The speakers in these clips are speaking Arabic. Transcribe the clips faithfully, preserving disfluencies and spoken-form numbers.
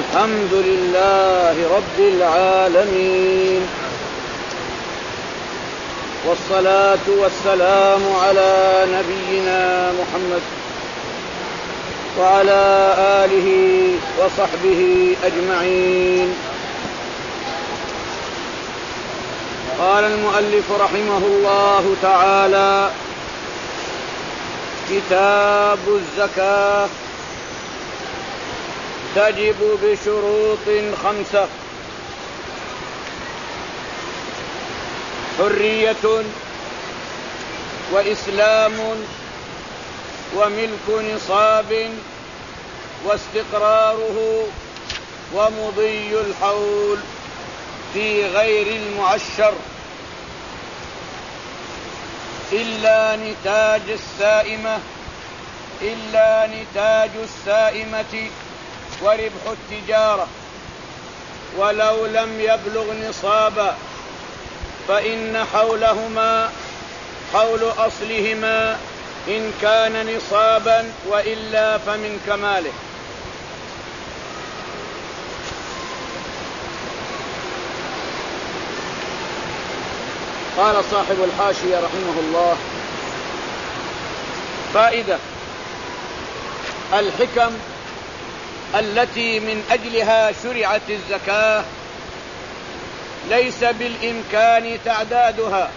الحمد لله رب العالمين، والصلاة والسلام على نبينا محمد وعلى آله وصحبه أجمعين. قال المؤلف رحمه الله تعالى: كتاب الزكاة. تجب بشروط خمسة: حرية، وإسلام، وملك نصاب، واستقراره، ومضي الحول في غير المعشر، إلا نتاج السائمة إلا نتاج السائمة وربح التجارة، ولو لم يبلغ نصابا، فإن حولهما حول أصلهما إن كان نصابا، وإلا فمن كماله. قال صاحب الحاشية رحمه الله: فائدة: الحكم التي من أجلها شرعت الزكاة ليس بالإمكان تعدادها.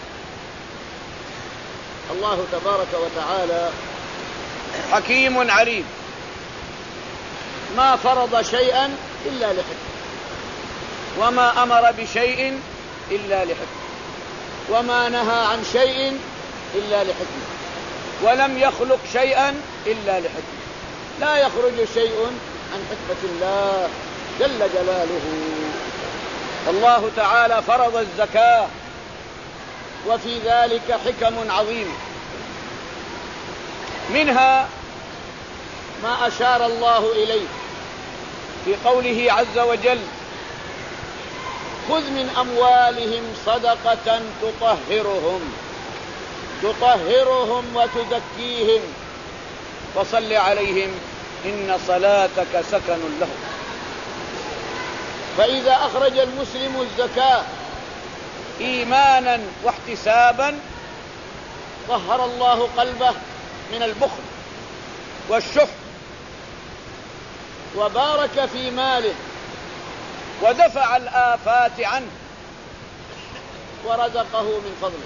الله تبارك وتعالى حكيم عليم، ما فرض شيئا إلا لحكمة، وما أمر بشيء إلا لحكمة، وما نهى عن شيء إلا لحكمة، ولم يخلق شيئا إلا لحكمة. لا يخرج شيء عن حكمة الله جل جلاله. الله تعالى فرض الزكاة، وفي ذلك حكم عظيمة، منها ما أشار الله إليه في قوله عز وجل: خذ من أموالهم صدقة تطهرهم تطهرهم وتزكيهم وصل عليهم إن صلاتك سكن لهم. فإذا أخرج المسلم الزكاة إيمانا واحتسابا طهر الله قلبه من البخل والشح، وبارك في ماله، ودفع الآفات عنه، ورزقه من فضله،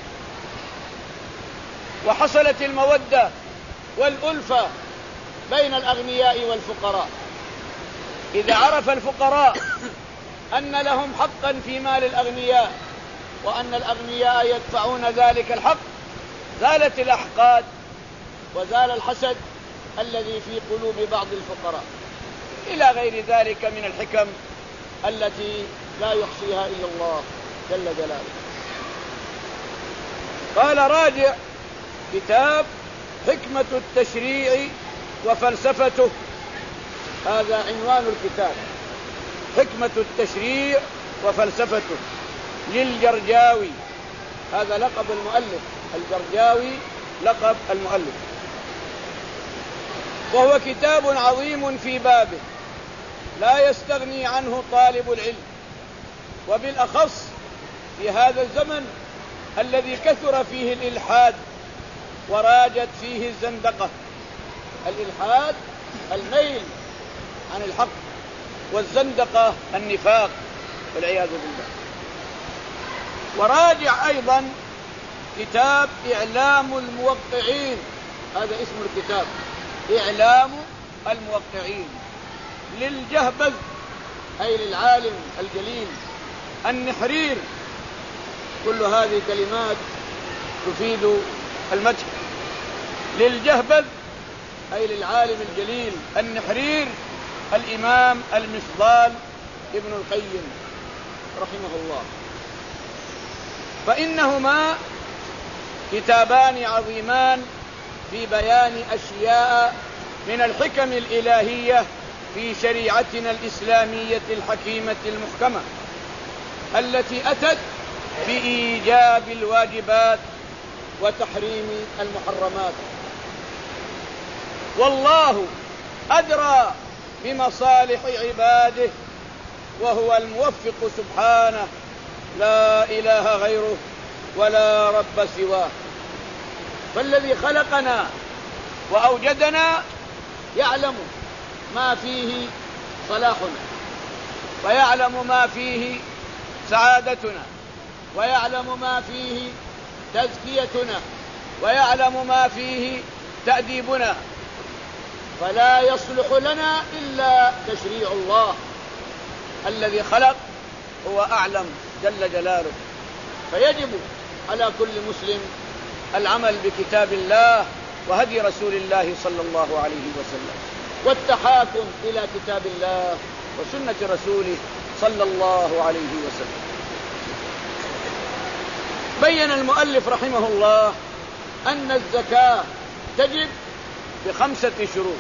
وحصلت المودة والألفة بين الأغنياء والفقراء. إذا عرف الفقراء أن لهم حقا في مال الأغنياء، وأن الأغنياء يدفعون ذلك الحق، زالت الأحقاد وزال الحسد الذي في قلوب بعض الفقراء، إلى غير ذلك من الحكم التي لا يحصيها إلا الله جل جلاله. قال: راجع كتاب حكمة التشريع وفلسفته. هذا عنوان الكتاب: حكمة التشريع وفلسفته، للجرجاوي. هذا لقب المؤلف، الجرجاوي لقب المؤلف، وهو كتاب عظيم في بابه لا يستغني عنه طالب العلم، وبالأخص في هذا الزمن الذي كثر فيه الإلحاد وراجت فيه الزندقة. الإلحاد الميل عن الحق، والزندقة النفاق والعياذ بالله. وراجع أيضا كتاب إعلام الموقعين، هذا اسم الكتاب، إعلام الموقعين، للجهبذ أي للعالم الجليل النحرير. كل هذه كلمات تفيد المدح. للجهبذ أي للعالم الجليل النحرير الإمام المفضال ابن القيم رحمه الله. فإنهما كتابان عظيمان في بيان أشياء من الحكم الإلهية في شريعتنا الإسلامية الحكيمة المحكمة، التي أتت بإيجاب الواجبات وتحريم المحرمات. والله أدرى بمصالح عباده وهو الموفق سبحانه، لا إله غيره ولا رب سواه. فالذي خلقنا وأوجدنا يعلم ما فيه صلاحنا، ويعلم ما فيه سعادتنا، ويعلم ما فيه تزكيتنا، ويعلم ما فيه تأديبنا، فلا يصلح لنا إلا تشريع الله. الذي خلق هو أعلم جل جلاله، فيجب على كل مسلم العمل بكتاب الله وهدي رسول الله صلى الله عليه وسلم، والتحاكم إلى كتاب الله وسنة رسوله صلى الله عليه وسلم. بين المؤلف رحمه الله أن الزكاة تجب بخمسة شروط.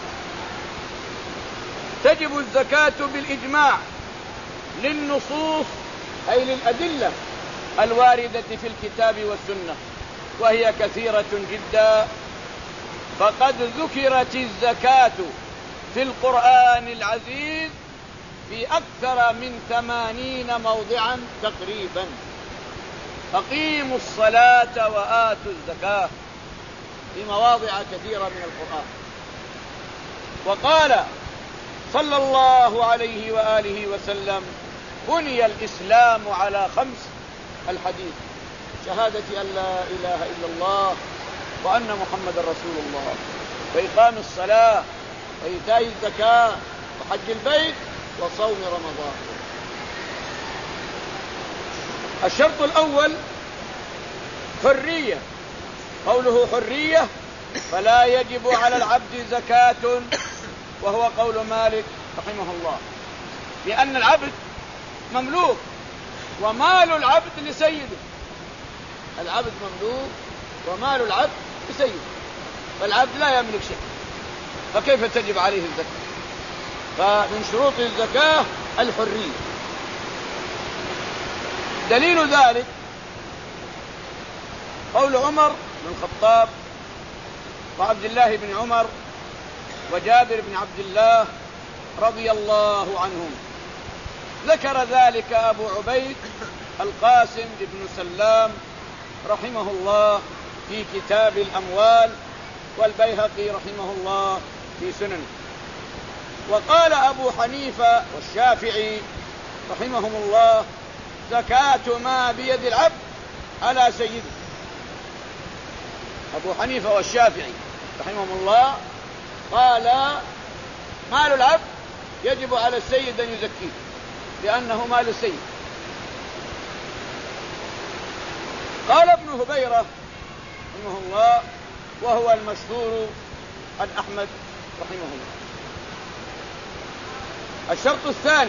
تجب الزكاة بالإجماع للنصوص أي للأدلة الواردة في الكتاب والسنة، وهي كثيرة جدا، فقد ذكرت الزكاة في القرآن العزيز في أكثر من ثمانين موضعا تقريبا. أقيموا الصلاة وآتوا الزكاة في مواضع كثيرة من القرآن. وقال صلى الله عليه وآله وسلم: بني الإسلام على خمس، الحديث: شهادة أن لا إله إلا الله وأن محمد رسول الله، وإقام الصلاة، وإيتاء الزكاة، وحج البيت، وصوم رمضان. الشرط الأول حرية. قوله حرية فلا يجب على العبد زكاة، وهو قول مالك رحمه الله، لأن العبد مملوك ومال العبد لسيده. العبد مملوك ومال العبد لسيده، فالعبد لا يملك شيء، فكيف تجب عليه الزكاة؟ فمن شروط الزكاة الحرية. دليل ذلك قول عمر بن الخطاب وعبد الله بن عمر وجابر بن عبد الله رضي الله عنهم. ذكر ذلك أبو عبيد القاسم بن سلام رحمه الله في كتاب الأموال، والبيهقي رحمه الله في سننه. وقال أبو حنيفة والشافعي رحمهم الله: زكاة ما بيد العبد على سيده. أبو حنيفة والشافعي رحمهم الله قال: مال العبد يجب على السيد أن يزكيه لأنه مال السيد. قال ابن هبيرة رحمه الله، وهو المشهور عن أحمد رحمه الله. الشرط الثاني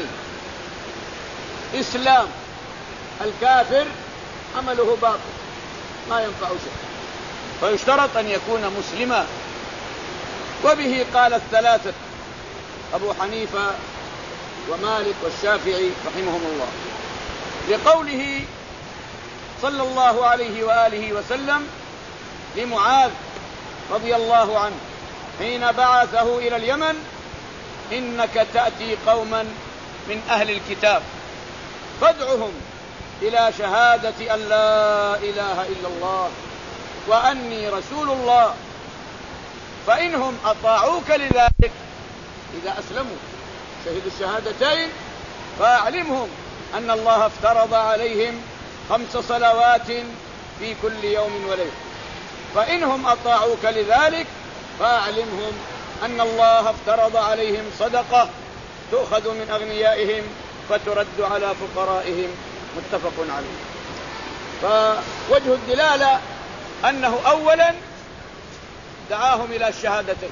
إسلام. الكافر عمله باطل ما ينفع شيء، فيشترط أن يكون مسلما. وبه قال الثلاثة: أبو حنيفة ومالك والشافعي رحمهم الله، لقوله صلى الله عليه وآله وسلم لمعاذ رضي الله عنه حين بعثه إلى اليمن: إنك تأتي قوما من أهل الكتاب فادعهم إلى شهادة أن لا إله إلا الله وأني رسول الله، فإنهم أطاعوك لذلك إذا أسلموا شهدوا الشهادتين فأعلمهم أن الله افترض عليهم خمس صلوات في كل يوم وليلة، فإنهم أطاعوك لذلك فأعلمهم أن الله افترض عليهم صدقة تؤخذ من أغنيائهم فترد على فقرائهم، متفق عليه. فوجه الدلالة أنه أولا دعاهم إلى الشهادتين،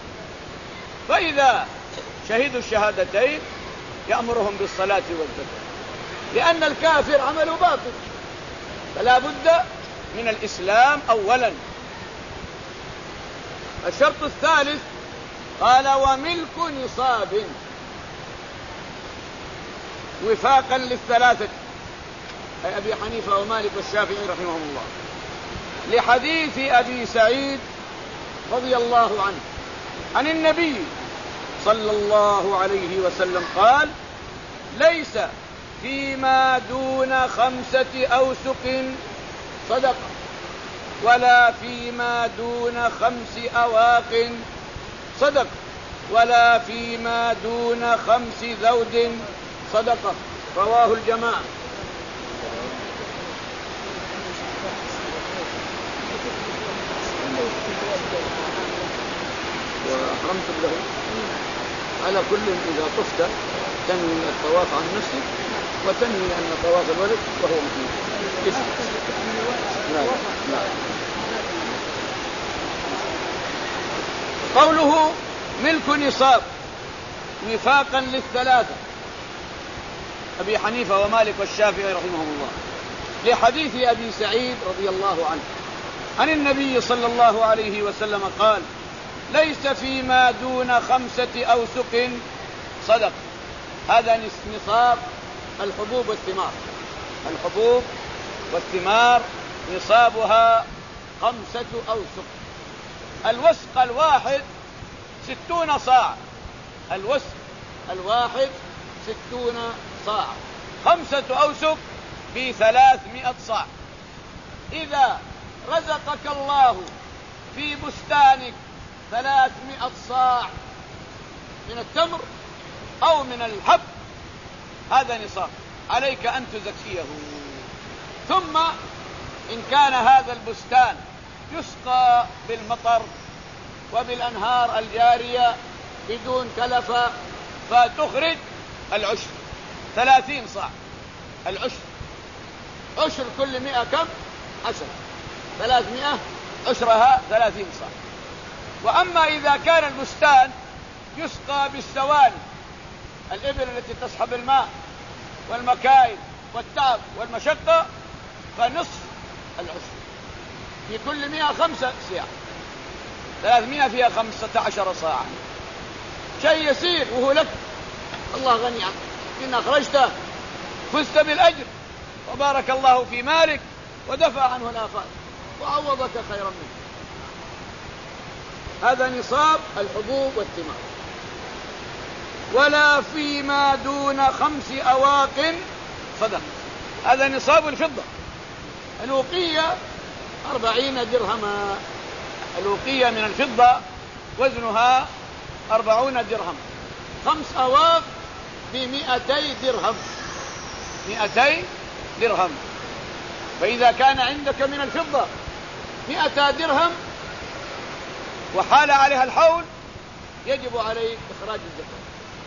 فإذا شهدوا الشهادتين يأمرهم بالصلاة والزكاة، لأن الكافر عمله باطل، فلا بد من الإسلام أولا. الشرط الثالث قال: وملك نصاب، وفاقا للثلاثة أي أبي حنيفة ومالك والشافعي رحمهم الله، لحديث أبي سعيد رضي الله عنه عن النبي صلى الله عليه وسلم قال: ليس فيما دون خمسة أوسق صدقة، ولا فيما دون خمس أواق صدقة، ولا فيما دون خمس ذود صدقة. رواه الجماعة. وأحرمت له على كل إذا طفت تنوي الطواف عن نفسك وتنوي أن طواف الولد وهو مفيد. لا لا. قوله ملك نصاب وفاقا للثلاثة أبي حنيفة ومالك والشافعي رحمهم الله، لحديث أبي سعيد رضي الله عنه عن النبي صلى الله عليه وسلم قال: ليس فيما دون خمسة أوسق صدق. هذا نصاب الحبوب والثمار. الحبوب والثمار نصابها خمسة أوسق. الوسق الواحد ستون صاع. الوسق الواحد ستون صاع. خمسة أوسق بثلاثمائة صاع. إذا رزقك الله في بستانك ثلاثمائة صاع من التمر أو من الحب، هذا نصاب، عليك أن تزكيه. ثم إن كان هذا البستان يسقى بالمطر وبالأنهار الجارية بدون كلفة، فتخرج العشر ثلاثين صاع. العشر عشر كل مئة كم؟ عشر. ثلاثمائة عشرها ثلاثين صاع. وأما إذا كان البستان يسقى بالسواني، الإبل التي تسحب الماء والمكاين والتعب والمشقة، فنصف العشر. في كل مئة خمسة سياع. ثلاثمائة فيها خمسة عشر صاعا. شيء يسير وهو لك، الله غني عنك. إن أخرجته فزت بالأجر وبارك الله في مالك ودفع عنه الآفات وعوضك خيرا منه. هذا نصاب الحبوب والثمار. ولا فيما دون خمس أواق صدق. هذا نصاب الفضة. الوقية أربعين درهما. الوقية من الفضة وزنها أربعون درهم. خمس أواق بمئتي درهم. مئتي درهم. فإذا كان عندك من الفضة مئة درهم وحال عليها الحول، يجب عليك إخراج الزكاة.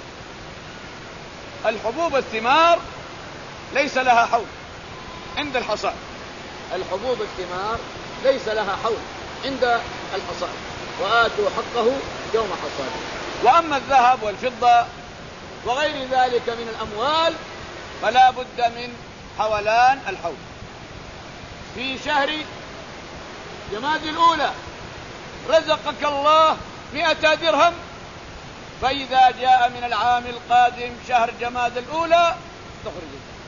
الحبوب والثمار ليس لها حول عند الحصاد. الحبوب والثمار ليس لها حول عند الحصاد، وآتوا حقه يوم حصاده. وأما الذهب والفضة وغير ذلك من الأموال فلا بد من حولان الحول. في شهر جماد الأولى رزقك الله مئة درهم، فإذا جاء من العام القادم شهر جماد الأولى تخرج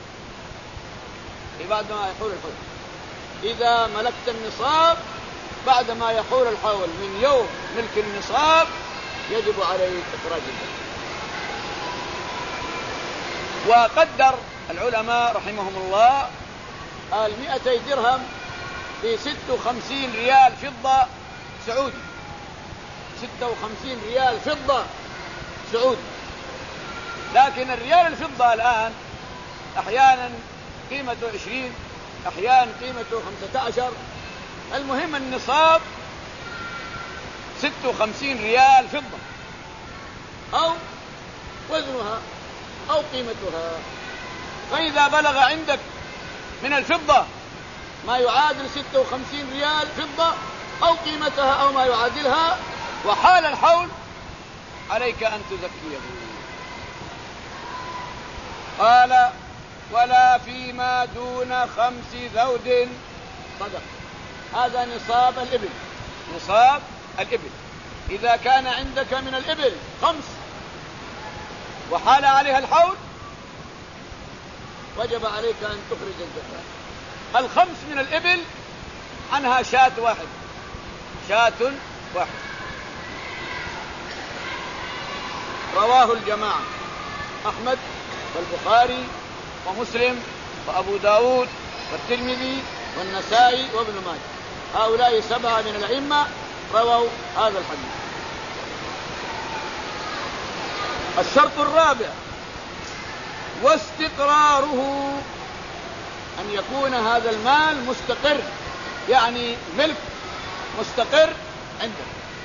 بعد ما يحول الحول. إذا ملكت النصاب بعد ما يحول الحول من يوم ملك النصاب يجب عليك إخراج الزكاة. وقدر العلماء رحمهم الله المئتي درهم في ستة وخمسين ريال فضة سعودي. ستة وخمسين ريال فضة سعودي. لكن الريال الفضة الآن أحيانا قيمته عشرين، أحيانا قيمته خمسة عشر. المهم النصاب ستة وخمسين ريال فضة أو وزنها أو قيمتها. فإذا بلغ عندك من الفضة ما يعادل ستة وخمسين ريال فضة أو قيمتها أو ما يعادلها وحال الحول، عليك أن تزكيه. قال: ولا فيما دون خمس ذود صدق. هذا نصاب الإبل. نصاب الإبل إذا كان عندك من الإبل خمس وحال عليها الحول وجب عليك أن تخرج الزكاة. الخمس من الإبل عنها شاة واحد. شاة واحد. رواه الجماعة أحمد والبخاري ومسلم وأبو داود والترمذي والنسائي وابن ماجه، هؤلاء سبعة من الأئمة رووا هذا الحديث. الشرط الرابع واستقراره، أن يكون هذا المال مستقر، يعني ملك مستقر عنده.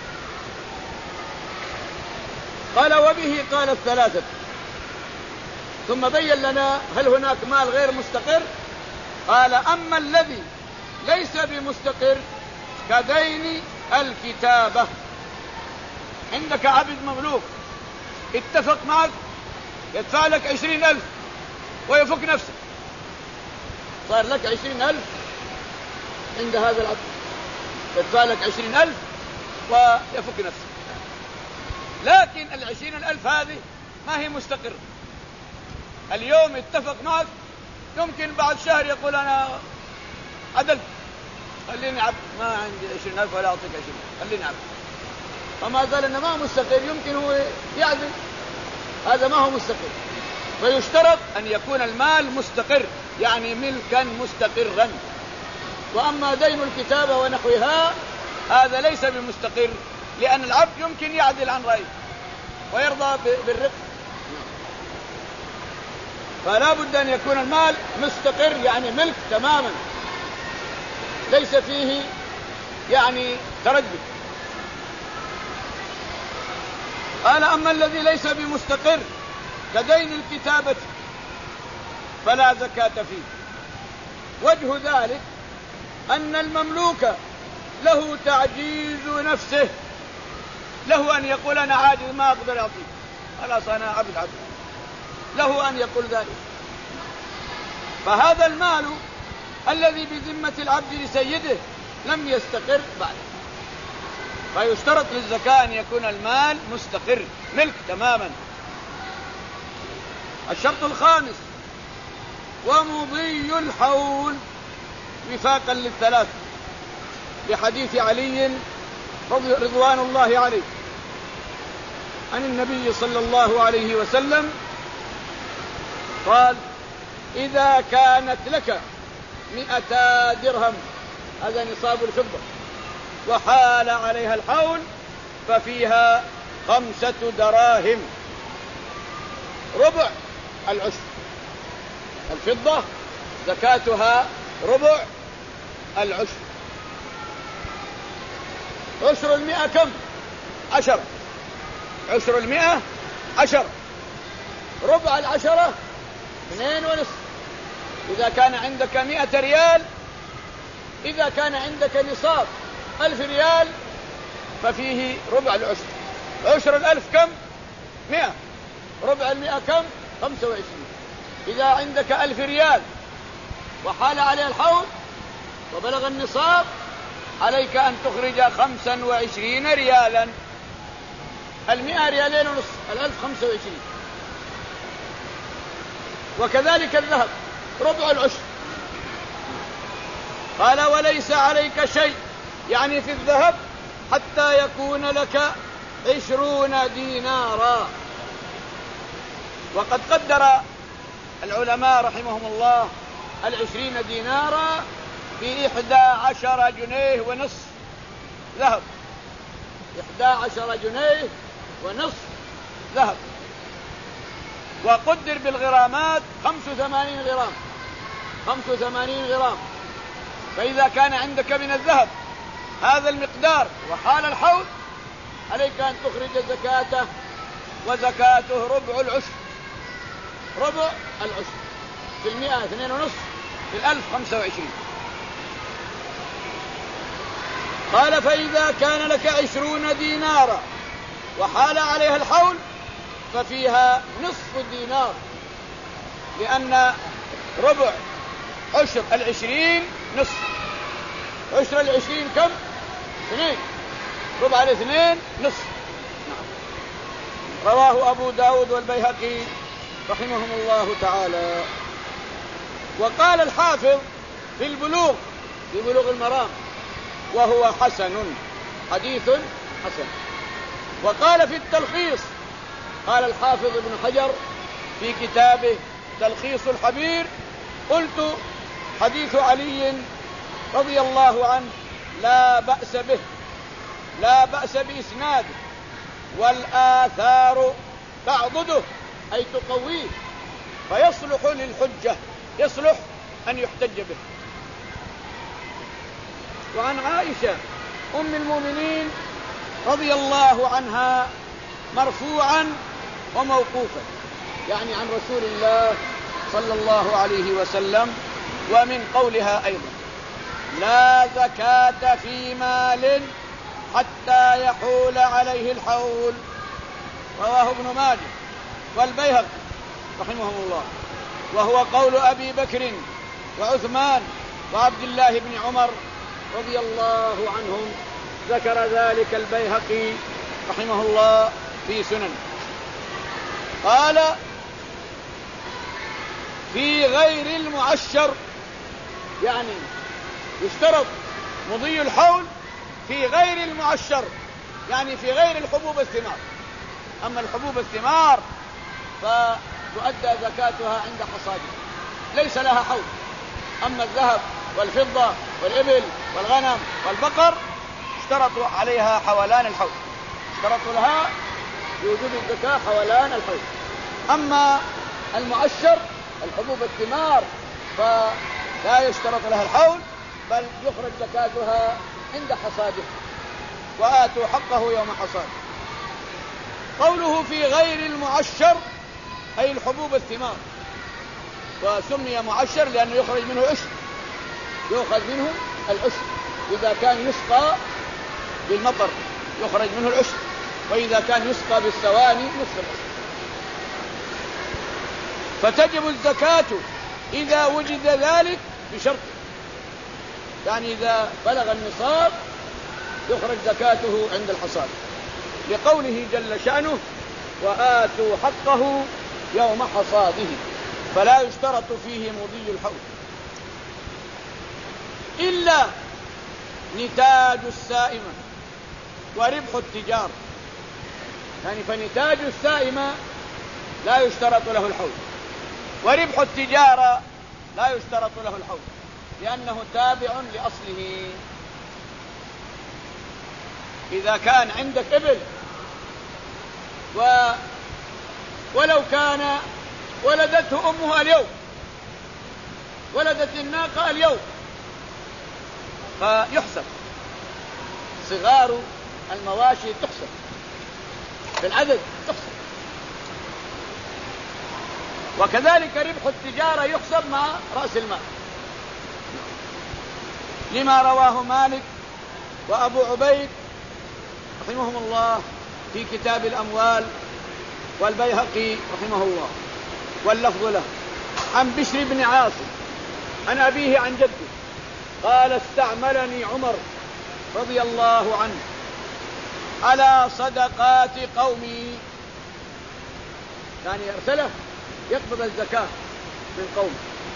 قال وبه قال الثلاثة، ثم بين لنا هل هناك مال غير مستقر؟ قال أما الذي ليس بمستقر كدين الكتابة. عندك عبد مملوك اتفق معك يدفع لك عشرين ألف ويفك نفسه، صار لك عشرين ألف عند هذا العبد، يدفع لك عشرين ألف ويفك نفسه، لكن العشرين الألف هذه ما هي مستقرة. اليوم اتفق معك، يمكن بعد شهر يقول أنا عدلت، خليني عبد، ما عندي عشرين ألف ولا أعطيك عشرين ألف، خليني عبد. فما زال أنه ما مستقر، يمكن هو يعدل، هذا ما هو مستقر. فيشترط أن يكون المال مستقر، يعني ملكا مستقرا. وأما دين الكتابة ونحوها هذا ليس بمستقر، لأن العبد يمكن يعدل عن رأيه ويرضى بالرق، فلا بد أن يكون المال مستقر، يعني ملك تماما ليس فيه يعني تردد. قال أما الذي ليس بمستقر كدين الكتابة فلا زكاة فيه. وجه ذلك أن المملوك له تعجيز نفسه، له أن يقول أنا عاجز ما أقدر أعطيك، خلاص أنا عبد عبد، له أن يقول ذلك. فهذا المال الذي بذمة العبد لسيده لم يستقر بعد، فيشترط للزكاة أن يكون المال مستقر ملك تماما. الشرط الخامس ومضي الحول، وفاقا للثلاث، بحديث علي رضوان الله عليه عن النبي صلى الله عليه وسلم قال إذا كانت لك مئتا درهم، هذا نصاب الفضة، وحال عليها الحول ففيها خمسة دراهم، ربع العشر. الفضة زكاتها ربع العشر. عشر المئة كم؟ عشر. عشر المئة عشر. ربع العشرة اثنين ونصف. إذا كان عندك مئة ريال، إذا كان عندك نصاب ألف ريال ففيه ربع العشر. عشر الألف كم؟ مئة. ربع المئة كم؟ خمسة وعشرين. إذا عندك ألف ريال وحال عليه الحول وبلغ النصاب عليك أن تخرج خمسا وعشرين ريالا. المئة ريالين ونصف، الألف خمسة وعشرين. وكذلك الذهب ربع العشر. قال وليس عليك شيء، يعني في الذهب حتى يكون لك عشرون دينارا. وقد قدر العلماء رحمهم الله العشرين دينارا بإحدى عشر جنيه ونصف ذهب. إحدى عشر جنيه ونصف ذهب. وقدر بالغرامات خمس وثمانين غرام، خمس وثمانين غرام. فإذا كان عندك من الذهب هذا المقدار وحال الحول عليك أن تخرج زكاته، وزكاته ربع العشر. ربع العشر في المئة اثنين ونصف، في الألف خمسة وعشرين. قال فإذا كان لك عشرون دينارا وحال عليها الحول ففيها نصف دينار، لأن ربع عشر العشرين نصف. عشر العشرين كم؟ اثنين. ربع الاثنين نصف. رواه أبو داود والبيهقي رحمهم الله تعالى. وقال الحافظ في البلوغ، في بلوغ المرام، وهو حسن، حديث حسن. وقال في التلخيص، قال الحافظ ابن حجر في كتابه تلخيص الحبير. قلت حديث علي رضي الله عنه لا بأس به، لا بأس بإسناده، والآثار تعضده أي تقويه، فيصلح للحجة، يصلح أن يحتج به. وعن عائشة أم المؤمنين رضي الله عنها مرفوعا وموقوفا، يعني عن رسول الله صلى الله عليه وسلم، ومن قولها أيضا لا زكاة في مال حتى يحول عليه الحول، رواه ابن ماجه والبيهقي رحمهم الله، وهو قول أبي بكر وعثمان وعبد الله بن عمر رضي الله عنهم. ذكر ذلك البيهقي رحمه الله في سنن. قال في غير المعشر، يعني يشترط مضي الحول في غير المعشر، يعني في غير الحبوب الثمار. أما الحبوب الثمار فتؤدى زكاتها عند حصادها، ليس لها حول. أما الذهب والفضة والإبل والغنم والبقر اشترطوا عليها حولان الحول، اشترطوا لها بوجوب الزكاة حولان الحول. أما المعشر الحبوب الثمار فلا يشترط لها الحول، بل يخرج زكاتها عند حصادها، وآتوا حقه يوم حصاده. قوله في غير المعشر أي الحبوب الثمار، وسمي معشر لأنه يخرج منه عشر، يؤخذ منه العشر. إذا كان يسقى بالمطر يخرج منه العشر، وإذا كان يسقى بالسواني نصف العشر. فتجب الزكاة إذا وجد ذلك بشرط، يعني إذا بلغ النصاب يخرج زكاته عند الحصاد، لقوله جل شأنه وآتوا حقه يوم حصاده، فلا يشترط فيه مضي الحول إلا نتاج السائمة وربح التجار، يعني فنتاج السائمة لا يشترط له الحول، وربح التجارة لا يشترط له الحول، لأنه تابع لأصله. إذا كان عندك إبل و... ولو كان ولدته أمها اليوم، ولدت الناقة اليوم، فيحسب صغار المواشي، تحسب بالعدد تحسب. وكذلك ربح التجارة يحسب مع رأس المال، لما رواه مالك وأبو عبيد رحمهم الله في كتاب الأموال، والبيهقي رحمه الله، واللفظ له، عن بشر بن عاصم عن أبيه عن جده قال استعملني عمر رضي الله عنه على صدقات قومي، يعني أرسله يقبض الزكاة من قومه،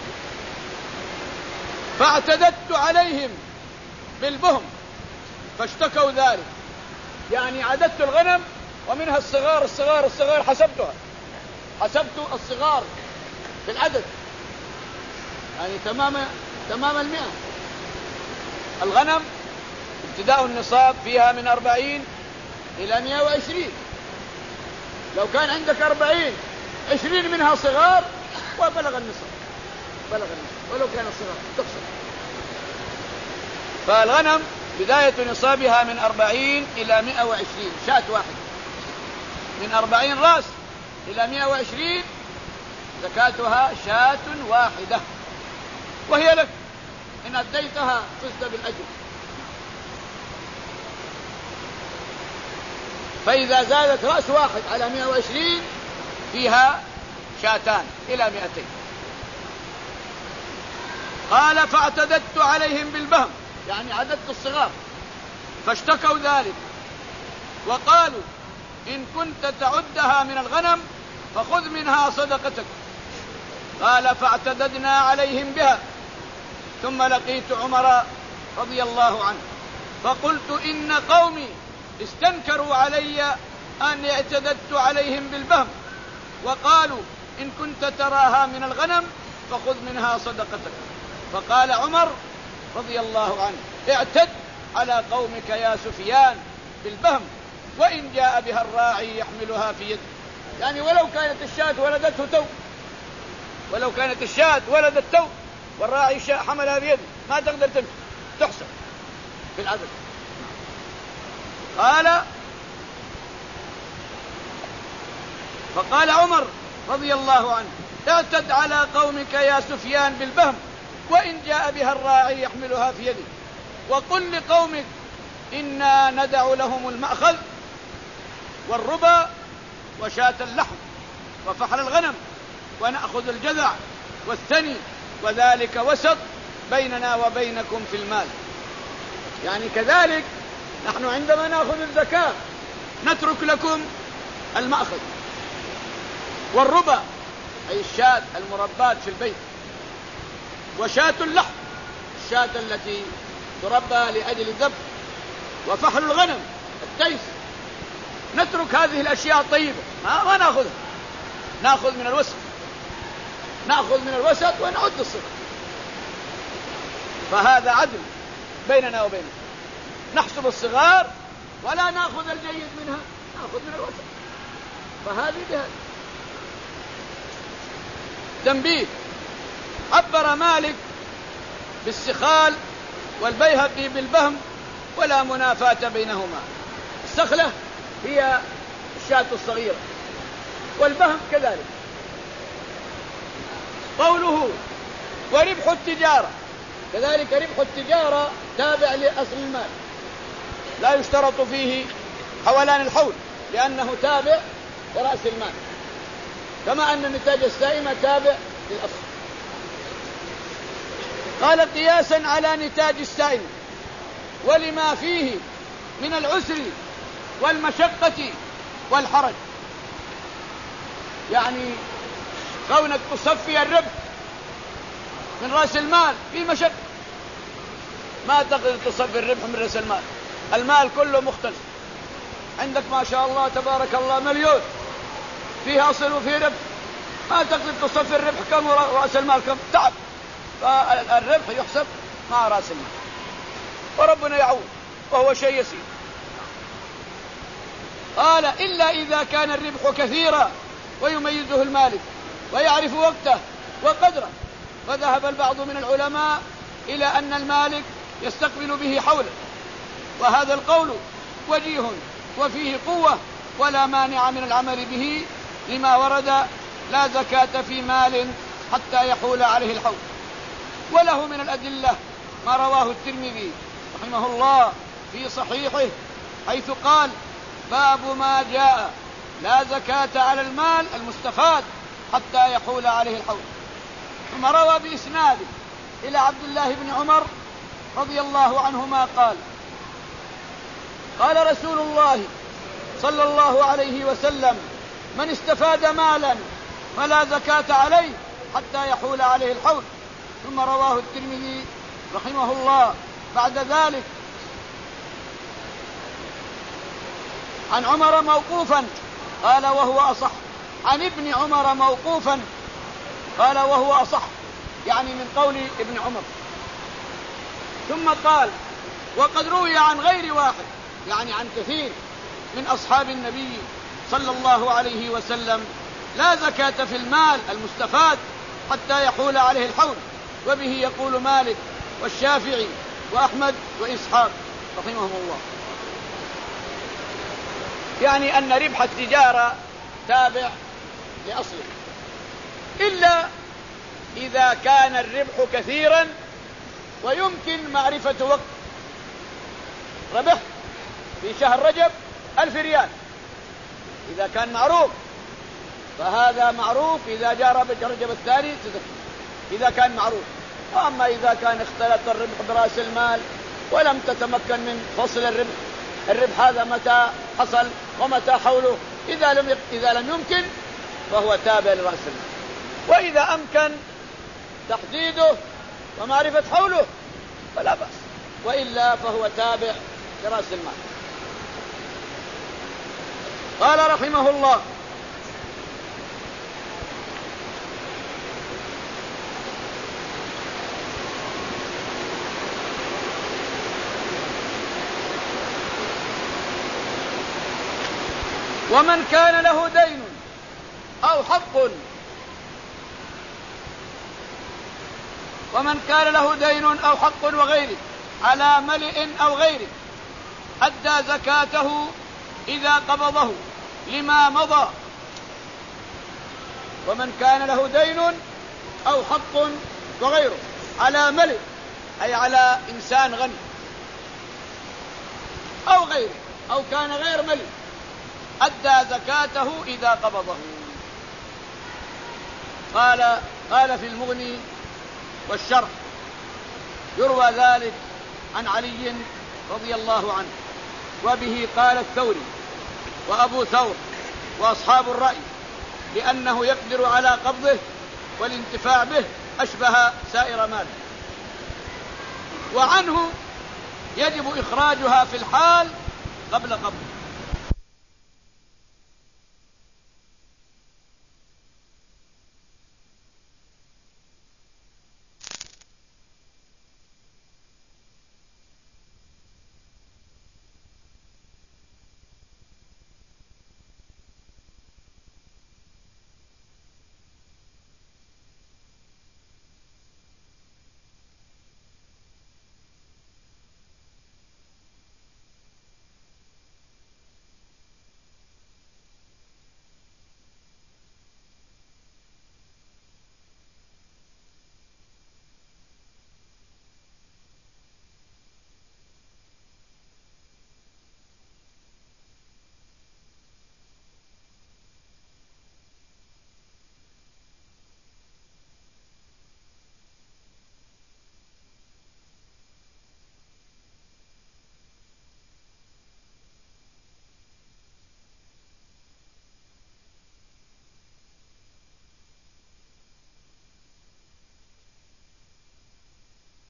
فاعتددت عليهم بالبهم فاشتكوا ذلك، يعني عددت الغنم ومنها الصغار الصغار الصغار حسبتها، حسبت الصغار بالعدد، يعني تمام تمام المئة. الغنم ابتداء النصاب فيها من أربعين إلى مئة وعشرين، لو كان عندك أربعين عشرين منها صغار وبلغ النصاب، بلغ النصاب ولو كان الصغار تقصر. فالغنم بداية نصابها من أربعين إلى مئة وعشرين، شاة واحدة، من أربعين رأس إلى مئة وعشرين زكاتها شاة واحدة، وهي لك إن أديتها فزت بالأجر. فإذا زادت رأس واحد على مئة وعشرين فيها شاتان إلى مئتين. قال فاعتددت عليهم بالبهم، يعني عددت الصغار، فاشتكوا ذلك وقالوا إن كنت تعدها من الغنم فخذ منها صدقتك. قال فاعتددنا عليهم بها، ثم لقيت عمر رضي الله عنه فقلت إن قومي استنكروا علي أن اعتددت عليهم بالبهم، وقالوا إن كنت تراها من الغنم فخذ منها صدقتك. فقال عمر رضي الله عنه اعتد على قومك يا سفيان بالبهم وإن جاء بها الراعي يحملها في يده. يعني ولو كانت الشاة ولدته تو ولو كانت الشاة ولدت تو والراعي شاء حملها بيده ما تقدر تمشي تحسب في العدد. قال فقال عمر رضي الله عنه اعتد على قومك يا سفيان بالبهم وإن جاء بها الراعي يحملها في يده وقل لقومك إنا ندع لهم المأخذ والربا وشاة اللحم وفحل الغنم ونأخذ الجذع والثني وذلك وسط بيننا وبينكم في المال. يعني كذلك نحن عندما نأخذ الزكاة نترك لكم المأخذ والربا أي الشاة المربات في البيت وشاة اللحم الشاة التي تربى لأجل الذبح وفحل الغنم التيس. نترك هذه الأشياء الطيبة ما, ما نأخذها نأخذ من الوسط نأخذ من الوسط ونعد الصغر. فهذا عدل بيننا وبينهم نحسب الصغار ولا نأخذ الجيد منها نأخذ من الوسط. فهذه بهذه. تنبيه عبر مالك بالسخال والبيهقي بالبهم ولا منافاة بينهما. السخلة هي الشاة الصغيرة والبهم كذلك. قوله وربح التجارة كذلك ربح التجارة تابع لأصل المال لا يشترط فيه حولان الحول لأنه تابع لرأس المال كما أن النتاج السائمة تابع للأصل. قال قياسا على نتاج السائمة ولما فيه من العسر والمشقة والحرج. يعني كونك تصفي الربح من رأس المال في مشقة ما تقدر تصفي الربح من رأس المال. المال كله مختلف عندك ما شاء الله تبارك الله مليون فيه أصل وفيه ربح ما تقدر تصفي الربح كم ورأس المال كم تعب. فالربح يحسب مع رأس المال وربنا يعود وهو شيء يسير. قال إلا إذا كان الربح كثيرا ويميزه المالك ويعرف وقته وقدره. فذهب البعض من العلماء إلى أن المالك يستقبل به حوله وهذا القول وجيه وفيه قوة ولا مانع من العمل به لما ورد لا زكاة في مال حتى يحول عليه الحول. وله من الأدلة ما رواه الترمذي رحمه الله في صحيحه حيث قال باب ما جاء لا زكاة على المال المستفاد حتى يحول عليه الحول. ثم روى بإسناده إلى عبد الله بن عمر رضي الله عنهما قال قال رسول الله صلى الله عليه وسلم من استفاد مالا فلا زكاة عليه حتى يحول عليه الحول. ثم رواه الترمذي رحمه الله بعد ذلك عن عمر موقوفا قال وهو أصح عن ابن عمر موقوفا قال وهو أصح يعني من قول ابن عمر. ثم قال وقد روي عن غير واحد يعني عن كثير من أصحاب النبي صلى الله عليه وسلم لا زكاة في المال المستفاد حتى يحول عليه الحول. وبه يقول مالك والشافعي وأحمد وإسحاق رحمهم الله. يعني أن ربح التجارة تابع لأصله إلا إذا كان الربح كثيرا ويمكن معرفة وقت. ربح في شهر رجب ألف ريال إذا كان معروف فهذا معروف إذا جاء رجب الثاني تزكي إذا كان معروف. وأما إذا كان اختلط الربح برأس المال ولم تتمكن من فصل الربح الربح هذا متى حصل ومتى حوله إذا لم إذا لم يمكن فهو تابع لرأس المال. وإذا أمكن تحديده ومعرفة حوله فلا بأس وإلا فهو تابع لرأس المال. قال رحمه الله ومن كان له دين أو حق ومن كان له دين أو حق وغيره على ملئ أو غيره أدى زكاته إذا قبضه لما مضى. ومن كان له دين أو حق وغيره على ملئ أي على إنسان غني أو غيره أو كان غير ملئ أدى زكاته إذا قبضه. قال قال في المغني والشرح يروى ذلك عن علي رضي الله عنه، وبه قال الثوري وأبو ثور وأصحاب الرأي لأنه يقدر على قبضه والانتفاع به أشبه سائر ماله، وعنه يجب إخراجها في الحال قبل قبضه.